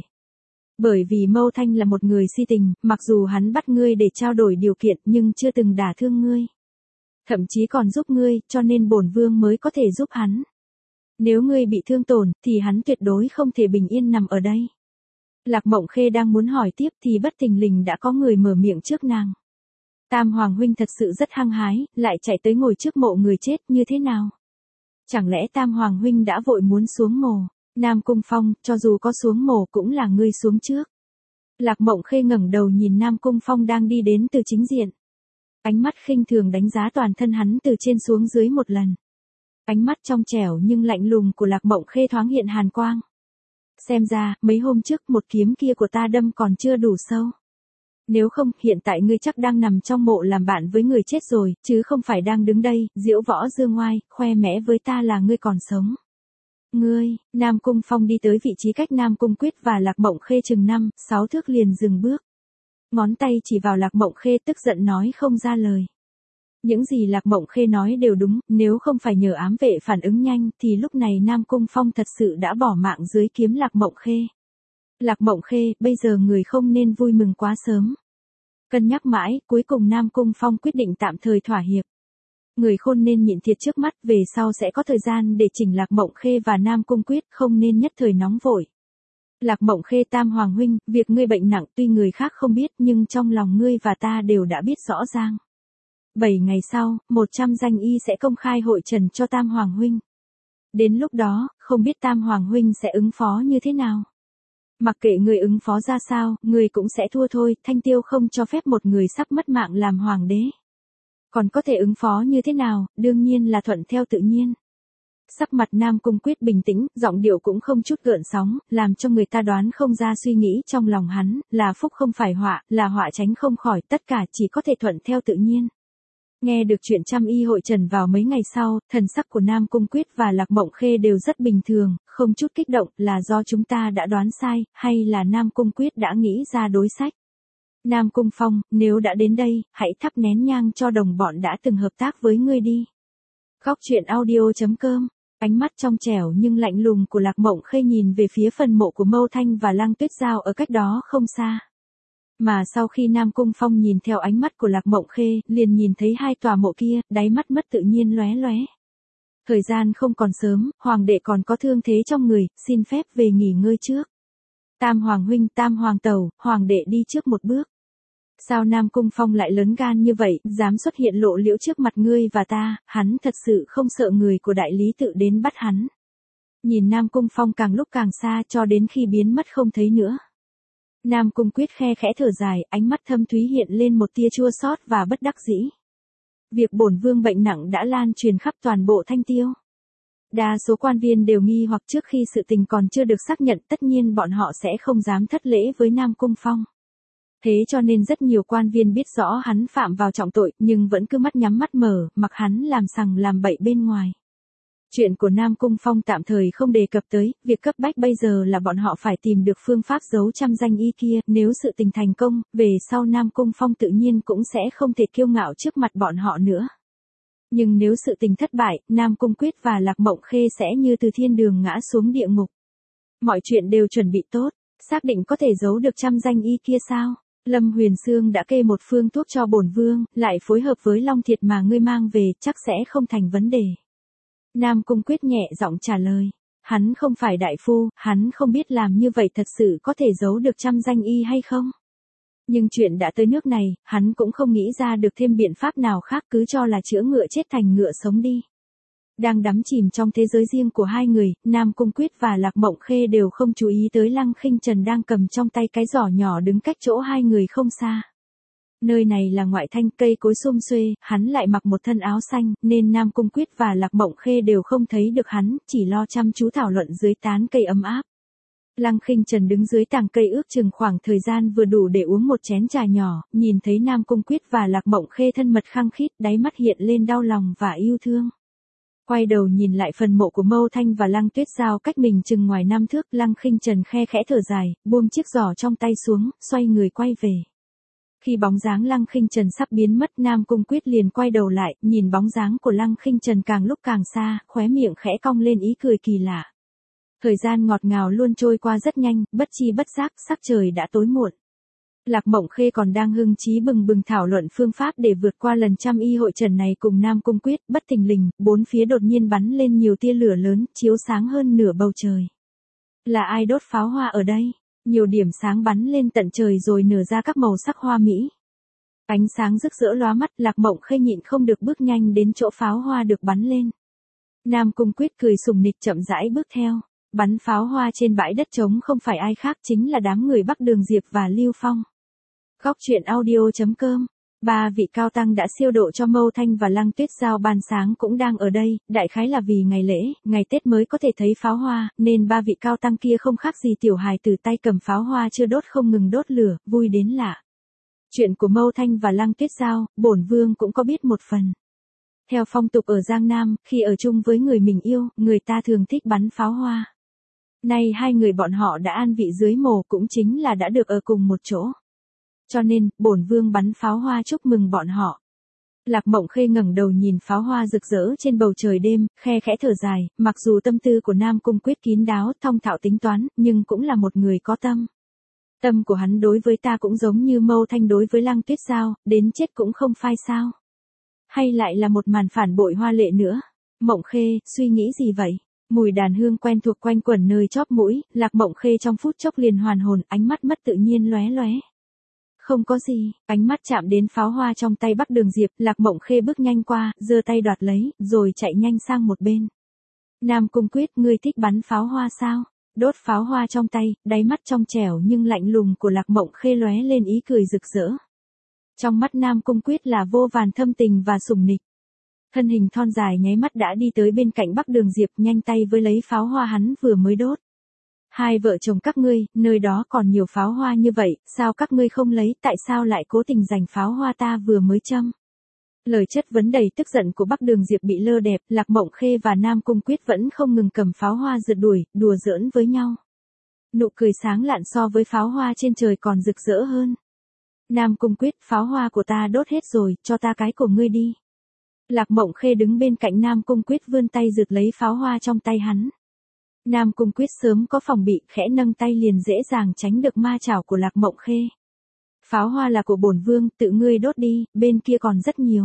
Bởi vì Mâu Thanh là một người si tình, mặc dù hắn bắt ngươi để trao đổi điều kiện nhưng chưa từng đả thương ngươi. Thậm chí còn giúp ngươi, cho nên bổn vương mới có thể giúp hắn. Nếu ngươi bị thương tổn, thì hắn tuyệt đối không thể bình yên nằm ở đây. Lạc Mộng Khê đang muốn hỏi tiếp thì bất thình lình đã có người mở miệng trước nàng. Tam Hoàng huynh thật sự rất hăng hái, lại chạy tới ngồi trước mộ người chết như thế nào? Chẳng lẽ Tam Hoàng huynh đã vội muốn xuống mồ? Nam Cung Phong, cho dù có xuống mồ cũng là ngươi xuống trước. Lạc Mộng Khê ngẩng đầu nhìn Nam Cung Phong đang đi đến từ chính diện. Ánh mắt khinh thường đánh giá toàn thân hắn từ trên xuống dưới một lần. Ánh mắt trong trẻo nhưng lạnh lùng của Lạc Mộng Khê thoáng hiện hàn quang. Xem ra, mấy hôm trước một kiếm kia của ta đâm còn chưa đủ sâu. Nếu không, hiện tại ngươi chắc đang nằm trong mộ làm bạn với người chết rồi, chứ không phải đang đứng đây, diễu võ dương ngoai, khoe mẽ với ta là ngươi còn sống. Ngươi, Nam Cung Phong đi tới vị trí cách Nam Cung Quyết và Lạc Mộng Khê chừng 5-6 thước liền dừng bước. Ngón tay chỉ vào Lạc Mộng Khê tức giận nói không ra lời. Những gì Lạc Mộng Khê nói đều đúng, nếu không phải nhờ ám vệ phản ứng nhanh thì lúc này Nam Cung Phong thật sự đã bỏ mạng dưới kiếm Lạc Mộng Khê. Lạc Mộng Khê, bây giờ người không nên vui mừng quá sớm. Cân nhắc mãi, cuối cùng Nam Cung Phong quyết định tạm thời thỏa hiệp. Người khôn nên nhịn thiệt trước mắt, về sau sẽ có thời gian để chỉnh Lạc Mộng Khê và Nam Cung Quyết, không nên nhất thời nóng vội. Lạc Mộng Khê, Tam Hoàng huynh, việc ngươi bệnh nặng tuy người khác không biết nhưng trong lòng ngươi và ta đều đã biết rõ ràng. 7 ngày sau, 100 danh y sẽ công khai hội trần cho Tam Hoàng huynh. Đến lúc đó, không biết Tam Hoàng huynh sẽ ứng phó như thế nào. Mặc kệ người ứng phó ra sao, người cũng sẽ thua thôi, Thanh Tiêu không cho phép một người sắp mất mạng làm hoàng đế. Còn có thể ứng phó như thế nào, đương nhiên là thuận theo tự nhiên. Sắc mặt Nam Cung Quyết bình tĩnh, giọng điệu cũng không chút gợn sóng, làm cho người ta đoán không ra suy nghĩ trong lòng hắn, là phúc không phải họa, là họa tránh không khỏi, tất cả chỉ có thể thuận theo tự nhiên. Nghe được chuyện trăm y hội trần vào mấy ngày sau, thần sắc của Nam Cung Quyết và Lạc Mộng Khê đều rất bình thường, không chút kích động, là do chúng ta đã đoán sai, hay là Nam Cung Quyết đã nghĩ ra đối sách. Nam Cung Phong, nếu đã đến đây, hãy thắp nén nhang cho đồng bọn đã từng hợp tác với ngươi đi. Góc truyện audio.com. Ánh mắt trong trẻo nhưng lạnh lùng của Lạc Mộng Khê nhìn về phía phần mộ của Mâu Thanh và Lăng Tuyết Giao ở cách đó không xa. Mà sau khi Nam Cung Phong nhìn theo ánh mắt của Lạc Mộng Khê, liền nhìn thấy hai tòa mộ kia, đáy mắt mất tự nhiên lóe lóe. Thời gian không còn sớm, hoàng đệ còn có thương thế trong người, xin phép về nghỉ ngơi trước. Tam Hoàng huynh, Tam Hoàng tẩu, hoàng đệ đi trước một bước. Sao Nam Cung Phong lại lớn gan như vậy, dám xuất hiện lộ liễu trước mặt ngươi và ta, hắn thật sự không sợ người của đại lý tự đến bắt hắn. Nhìn Nam Cung Phong càng lúc càng xa cho đến khi biến mất không thấy nữa. Nam Cung Quyết khe khẽ thở dài, ánh mắt thâm thúy hiện lên một tia chua xót và bất đắc dĩ. Việc bổn vương bệnh nặng đã lan truyền khắp toàn bộ Thanh Tiêu. Đa số quan viên đều nghi hoặc trước khi sự tình còn chưa được xác nhận, tất nhiên bọn họ sẽ không dám thất lễ với Nam Cung Phong. Thế cho nên rất nhiều quan viên biết rõ hắn phạm vào trọng tội, nhưng vẫn cứ mắt nhắm mắt mở, mặc hắn làm sằng làm bậy bên ngoài. Chuyện của Nam Cung Phong tạm thời không đề cập tới, việc cấp bách bây giờ là bọn họ phải tìm được phương pháp giấu trăm danh y kia, nếu sự tình thành công, về sau Nam Cung Phong tự nhiên cũng sẽ không thể kiêu ngạo trước mặt bọn họ nữa. Nhưng nếu sự tình thất bại, Nam Cung Quyết và Lạc Mộng Khê sẽ như từ thiên đường ngã xuống địa ngục. Mọi chuyện đều chuẩn bị tốt, xác định có thể giấu được trăm danh y kia sao? Lâm Huyền Sương đã kê một phương thuốc cho bổn vương, lại phối hợp với Long Thiệt mà ngươi mang về, chắc sẽ không thành vấn đề. Nam Cung Quyết nhẹ giọng trả lời. Hắn không phải đại phu, hắn không biết làm như vậy thật sự có thể giấu được trăm danh y hay không. Nhưng chuyện đã tới nước này, hắn cũng không nghĩ ra được thêm biện pháp nào khác, cứ cho là chữa ngựa chết thành ngựa sống đi. Đang đắm chìm trong thế giới riêng của hai người, Nam Cung Quyết và Lạc Mộng Khê đều không chú ý tới Lăng Khinh Trần đang cầm trong tay cái giỏ nhỏ đứng cách chỗ hai người không xa. Nơi này là ngoại thanh, cây cối sum xuê, hắn lại mặc một thân áo xanh, nên Nam Cung Quyết và Lạc Mộng Khê đều không thấy được hắn, chỉ lo chăm chú thảo luận dưới tán cây ấm áp. Lăng Khinh Trần đứng dưới tàng cây ước chừng khoảng thời gian vừa đủ để uống một chén trà nhỏ, nhìn thấy Nam Cung Quyết và Lạc Mộng Khê thân mật khăng khít, đáy mắt hiện lên đau lòng và yêu thương. Quay đầu nhìn lại phần mộ của Mâu Thanh và Lăng Tuyết Giao cách mình chừng ngoài 5 thước, Lăng Khinh Trần khe khẽ thở dài, buông chiếc giỏ trong tay xuống, xoay người quay về. Khi bóng dáng Lăng Khinh Trần sắp biến mất, Nam Cung Quyết liền quay đầu lại, nhìn bóng dáng của Lăng Khinh Trần càng lúc càng xa, khóe miệng khẽ cong lên ý cười kỳ lạ. Thời gian ngọt ngào luôn trôi qua rất nhanh, bất chi bất giác, sắc trời đã tối muộn. Lạc Mộng Khê còn đang hưng trí bừng bừng thảo luận phương pháp để vượt qua lần trăm y hội trần này cùng Nam Cung Quyết, bất thình lình, bốn phía đột nhiên bắn lên nhiều tia lửa lớn, chiếu sáng hơn nửa bầu trời. Là ai đốt pháo hoa ở đây? Nhiều điểm sáng bắn lên tận trời rồi nở ra các màu sắc hoa mỹ. Ánh sáng rực rỡ lóa mắt, Lạc Mộng Khê nhịn không được bước nhanh đến chỗ pháo hoa được bắn lên. Nam Cung Quyết cười sùng nịch chậm rãi bước theo. Bắn pháo hoa trên bãi đất trống không phải ai khác chính là đám người Bắc Đường Diệp và Lưu Phong. Góc truyện audio.com Ba vị cao tăng đã siêu độ cho Mâu Thanh và Lăng Tuyết Giao ban sáng cũng đang ở đây, đại khái là vì ngày lễ, ngày Tết mới có thể thấy pháo hoa, nên ba vị cao tăng kia không khác gì tiểu hài từ tay cầm pháo hoa chưa đốt không ngừng đốt lửa, vui đến lạ. Chuyện của Mâu Thanh và Lăng Tuyết Giao, bổn vương cũng có biết một phần. Theo phong tục ở Giang Nam, khi ở chung với người mình yêu, người ta thường thích bắn pháo hoa. Nay hai người bọn họ đã an vị dưới mồ cũng chính là đã được ở cùng một chỗ. Cho nên, bổn vương bắn pháo hoa chúc mừng bọn họ. Lạc Mộng Khê ngẩng đầu nhìn pháo hoa rực rỡ trên bầu trời đêm, khe khẽ thở dài, mặc dù tâm tư của Nam Cung Quyết kín đáo, thong thạo tính toán, nhưng cũng là một người có tâm. Tâm của hắn đối với ta cũng giống như Mâu Thanh đối với Lăng Tuyết Giao, đến chết cũng không phai sao. Hay lại là một màn phản bội hoa lệ nữa. Mộng Khê, suy nghĩ gì vậy? Mùi đàn hương quen thuộc quanh quẩn nơi chóp mũi, Lạc Mộng Khê trong phút chốc liền hoàn hồn, ánh mắt mất tự nhiên lóe lóe. Không có gì, ánh mắt chạm đến pháo hoa trong tay Bắc Đường Diệp, Lạc Mộng Khê bước nhanh qua, giơ tay đoạt lấy, rồi chạy nhanh sang một bên. Nam Cung Quyết, ngươi thích bắn pháo hoa sao? Đốt pháo hoa trong tay, đáy mắt trong trẻo nhưng lạnh lùng của Lạc Mộng Khê lóe lên ý cười rực rỡ. Trong mắt Nam Cung Quyết là vô vàn thâm tình và sủng nịch. Thân hình thon dài nháy mắt đã đi tới bên cạnh Bắc Đường Diệp, nhanh tay với lấy pháo hoa hắn vừa mới đốt. Hai vợ chồng các ngươi, nơi đó còn nhiều pháo hoa như vậy, sao các ngươi không lấy, tại sao lại cố tình giành pháo hoa ta vừa mới châm? Lời chất vấn đầy tức giận của Bắc Đường Diệp bị lơ đẹp, Lạc Mộng Khê và Nam Cung Quyết vẫn không ngừng cầm pháo hoa rượt đuổi, đùa giỡn với nhau. Nụ cười sáng lạn so với pháo hoa trên trời còn rực rỡ hơn. Nam Cung Quyết, pháo hoa của ta đốt hết rồi, cho ta cái của ngươi đi. Lạc Mộng Khê đứng bên cạnh Nam Cung Quyết vươn tay rượt lấy pháo hoa trong tay hắn. Nam Cung Quyết sớm có phòng bị, khẽ nâng tay liền dễ dàng tránh được ma chảo của Lạc Mộng Khê. Pháo hoa là của bổn vương, tự ngươi đốt đi, bên kia còn rất nhiều.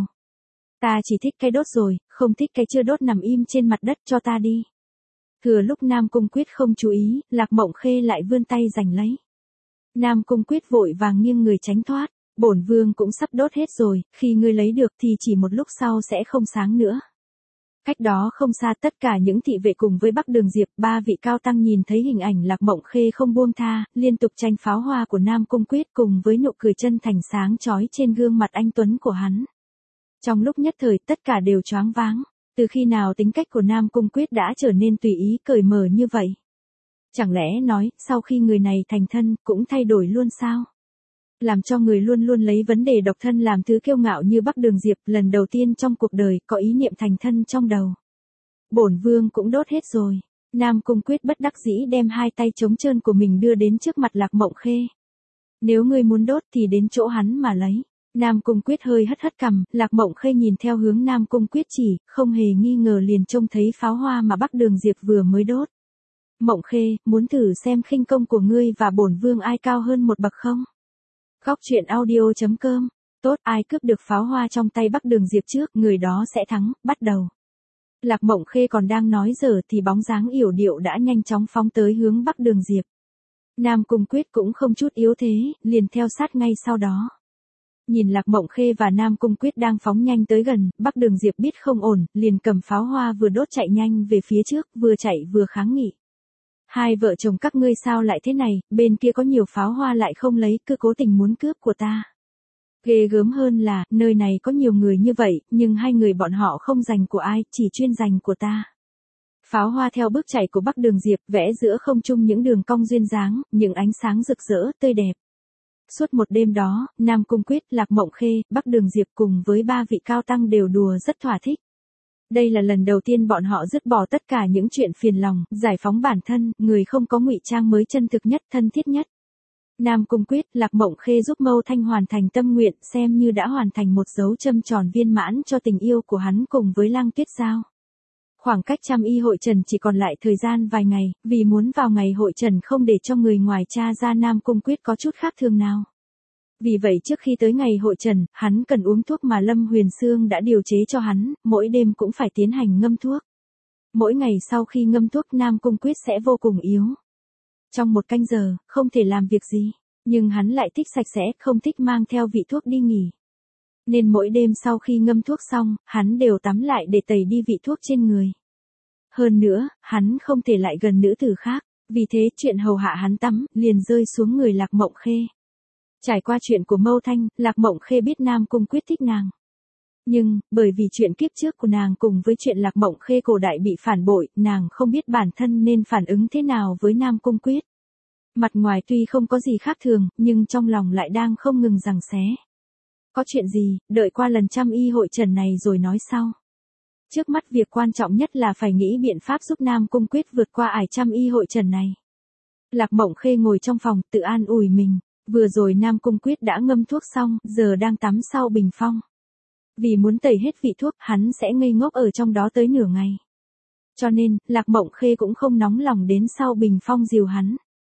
Ta chỉ thích cái đốt rồi, không thích cái chưa đốt nằm im trên mặt đất, cho ta đi. Thừa lúc Nam Cung Quyết không chú ý, Lạc Mộng Khê lại vươn tay giành lấy. Nam Cung Quyết vội vàng nghiêng người tránh thoát, bổn vương cũng sắp đốt hết rồi, khi ngươi lấy được thì chỉ một lúc sau sẽ không sáng nữa. Cách đó không xa tất cả những thị vệ cùng với Bắc Đường Diệp, ba vị cao tăng nhìn thấy hình ảnh Lạc Mộng Khê không buông tha, liên tục tranh pháo hoa của Nam Cung Quyết cùng với nụ cười chân thành sáng chói trên gương mặt anh tuấn của hắn. Trong lúc nhất thời tất cả đều choáng váng, từ khi nào tính cách của Nam Cung Quyết đã trở nên tùy ý cởi mở như vậy? Chẳng lẽ nói, sau khi người này thành thân, cũng thay đổi luôn sao? Làm cho người luôn luôn lấy vấn đề độc thân làm thứ kiêu ngạo như Bắc Đường Diệp lần đầu tiên trong cuộc đời có ý niệm thành thân trong đầu. Bổn vương cũng đốt hết rồi. Nam Cung Quyết bất đắc dĩ đem hai tay trống trơn của mình đưa đến trước mặt Lạc Mộng Khê. Nếu ngươi muốn đốt thì đến chỗ hắn mà lấy. Nam Cung Quyết hơi hất hất cằm, Lạc Mộng Khê nhìn theo hướng Nam Cung Quyết chỉ, không hề nghi ngờ liền trông thấy pháo hoa mà Bắc Đường Diệp vừa mới đốt. Mộng Khê, muốn thử xem khinh công của ngươi và bổn vương ai cao hơn một bậc không? Góc truyện audio.com. Tốt, ai cướp được pháo hoa trong tay Bắc Đường Diệp trước, người đó sẽ thắng, bắt đầu. Lạc Mộng Khê còn đang nói dở thì bóng dáng yểu điệu đã nhanh chóng phóng tới hướng Bắc Đường Diệp. Nam Cung Quyết cũng không chút yếu thế, liền theo sát ngay sau đó. Nhìn Lạc Mộng Khê và Nam Cung Quyết đang phóng nhanh tới gần, Bắc Đường Diệp biết không ổn, liền cầm pháo hoa vừa đốt chạy nhanh về phía trước, vừa chạy vừa kháng nghị. Hai vợ chồng các ngươi sao lại thế này, bên kia có nhiều pháo hoa lại không lấy, cứ cố tình muốn cướp của ta. Ghê gớm hơn là, nơi này có nhiều người như vậy, nhưng hai người bọn họ không giành của ai, chỉ chuyên giành của ta. Pháo hoa theo bước chạy của Bắc Đường Diệp vẽ giữa không trung những đường cong duyên dáng, những ánh sáng rực rỡ, tươi đẹp. Suốt một đêm đó, Nam Cung Quyết, Lạc Mộng Khê, Bắc Đường Diệp cùng với ba vị cao tăng đều đùa rất thỏa thích. Đây là lần đầu tiên bọn họ dứt bỏ tất cả những chuyện phiền lòng, giải phóng bản thân, người không có ngụy trang mới chân thực nhất, thân thiết nhất. Nam Cung Quyết, Lạc Mộng Khê giúp Mâu Thanh hoàn thành tâm nguyện, xem như đã hoàn thành một dấu châm tròn viên mãn cho tình yêu của hắn cùng với Lăng Tuyết Giao. Khoảng cách trăm y hội trần chỉ còn lại thời gian vài ngày, vì muốn vào ngày hội trần không để cho người ngoài tra ra Nam Cung Quyết có chút khác thường nào. Vì vậy trước khi tới ngày hội trần, hắn cần uống thuốc mà Lâm Huyền Sương đã điều chế cho hắn, mỗi đêm cũng phải tiến hành ngâm thuốc. Mỗi ngày sau khi ngâm thuốc Nam Cung Quyết sẽ vô cùng yếu. Trong một canh giờ, không thể làm việc gì, nhưng hắn lại thích sạch sẽ, không thích mang theo vị thuốc đi nghỉ. Nên mỗi đêm sau khi ngâm thuốc xong, hắn đều tắm lại để tẩy đi vị thuốc trên người. Hơn nữa, hắn không thể lại gần nữ tử khác, vì thế chuyện hầu hạ hắn tắm, liền rơi xuống người Lạc Mộng Khê. Trải qua chuyện của Mâu Thanh, Lạc Mộng Khê biết Nam Cung Quyết thích nàng. Nhưng, bởi vì chuyện kiếp trước của nàng cùng với chuyện Lạc Mộng Khê cổ đại bị phản bội, nàng không biết bản thân nên phản ứng thế nào với Nam Cung Quyết. Mặt ngoài tuy không có gì khác thường, nhưng trong lòng lại đang không ngừng giằng xé. Có chuyện gì, đợi qua lần trăm y hội trần này rồi nói sau. Trước mắt việc quan trọng nhất là phải nghĩ biện pháp giúp Nam Cung Quyết vượt qua ải trăm y hội trần này. Lạc Mộng Khê ngồi trong phòng, tự an ủi mình. Vừa rồi Nam Cung Quyết đã ngâm thuốc xong, giờ đang tắm sau bình phong. Vì muốn tẩy hết vị thuốc, hắn sẽ ngây ngốc ở trong đó tới nửa ngày. Cho nên, Lạc Mộng Khê cũng không nóng lòng đến sau bình phong dìu hắn.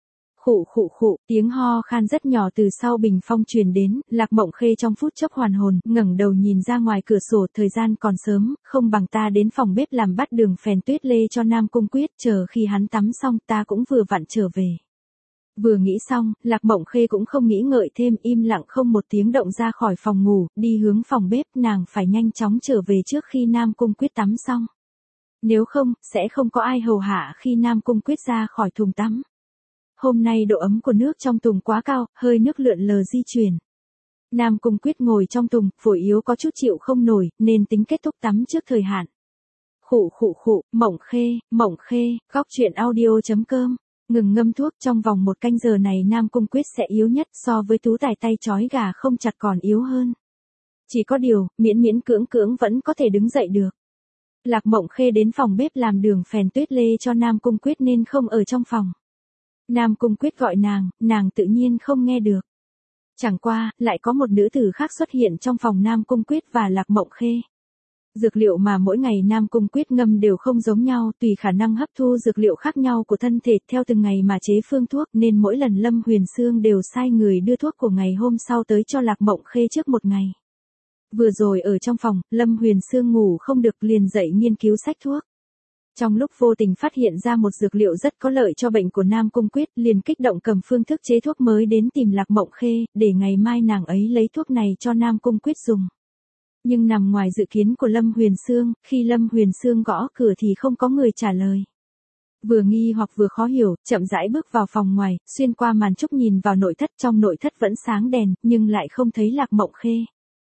Khụ khụ khụ, tiếng ho khan rất nhỏ từ sau bình phong truyền đến, Lạc Mộng Khê trong phút chốc hoàn hồn, ngẩng đầu nhìn ra ngoài cửa sổ, thời gian còn sớm, không bằng ta đến phòng bếp làm bát đường phèn tuyết lê cho Nam Cung Quyết, chờ khi hắn tắm xong ta cũng vừa vặn trở về. Vừa nghĩ xong, Lạc Mộng Khê cũng không nghĩ ngợi thêm, im lặng không một tiếng động ra khỏi phòng ngủ, đi hướng phòng bếp, nàng phải nhanh chóng trở về trước khi Nam Cung Quyết tắm xong. Nếu không, sẽ không có ai hầu hạ khi Nam Cung Quyết ra khỏi thùng tắm. Hôm nay độ ấm của nước trong thùng quá cao, hơi nước lượn lờ di chuyển. Nam Cung Quyết ngồi trong thùng, phổi yếu có chút chịu không nổi, nên tính kết thúc tắm trước thời hạn. Khụ khụ khụ, Mộng Khê, góc truyện audio.com. Ngừng ngâm thuốc, trong vòng 1 canh giờ này Nam Cung Quyết sẽ yếu nhất, so với Tú Tài tay trói gà không chặt còn yếu hơn. Chỉ có điều, miễn miễn cưỡng cưỡng vẫn có thể đứng dậy được. Lạc Mộng Khê đến phòng bếp làm đường phèn tuyết lê cho Nam Cung Quyết nên không ở trong phòng. Nam Cung Quyết gọi nàng tự nhiên không nghe được. Chẳng qua, lại có một nữ tử khác xuất hiện trong phòng Nam Cung Quyết và Lạc Mộng Khê. Dược liệu mà mỗi ngày Nam Cung Quyết ngâm đều không giống nhau, tùy khả năng hấp thu dược liệu khác nhau của thân thể theo từng ngày mà chế phương thuốc, nên mỗi lần Lâm Huyền Sương đều sai người đưa thuốc của ngày hôm sau tới cho Lạc Mộng Khê trước một ngày. Vừa rồi ở trong phòng, Lâm Huyền Sương ngủ không được liền dậy nghiên cứu sách thuốc. Trong lúc vô tình phát hiện ra một dược liệu rất có lợi cho bệnh của Nam Cung Quyết, liền kích động cầm phương thức chế thuốc mới đến tìm Lạc Mộng Khê, để ngày mai nàng ấy lấy thuốc này cho Nam Cung Quyết dùng. Nhưng nằm ngoài dự kiến của Lâm Huyền Sương, khi Lâm Huyền Sương gõ cửa thì không có người trả lời. Vừa nghi hoặc vừa khó hiểu, chậm rãi bước vào phòng ngoài, xuyên qua màn trúc nhìn vào nội thất, trong nội thất vẫn sáng đèn, nhưng lại không thấy Lạc Mộng Khê.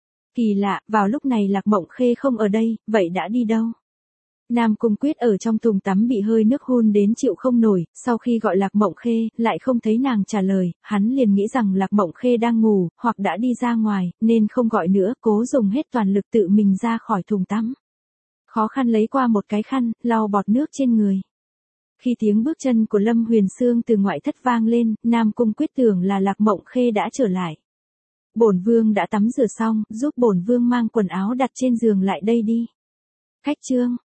Kỳ lạ, vào lúc này Lạc Mộng Khê không ở đây, vậy đã đi đâu? Nam Cung Quyết ở trong thùng tắm bị hơi nước hun đến chịu không nổi, sau khi gọi Lạc Mộng Khê, lại không thấy nàng trả lời, hắn liền nghĩ rằng Lạc Mộng Khê đang ngủ, hoặc đã đi ra ngoài, nên không gọi nữa, cố dùng hết toàn lực tự mình ra khỏi thùng tắm. Khó khăn lấy qua một cái khăn, lau bọt nước trên người. Khi tiếng bước chân của Lâm Huyền Sương từ ngoại thất vang lên, Nam Cung Quyết tưởng là Lạc Mộng Khê đã trở lại. Bổn vương đã tắm rửa xong, giúp bổn vương mang quần áo đặt trên giường lại đây đi. Khách chương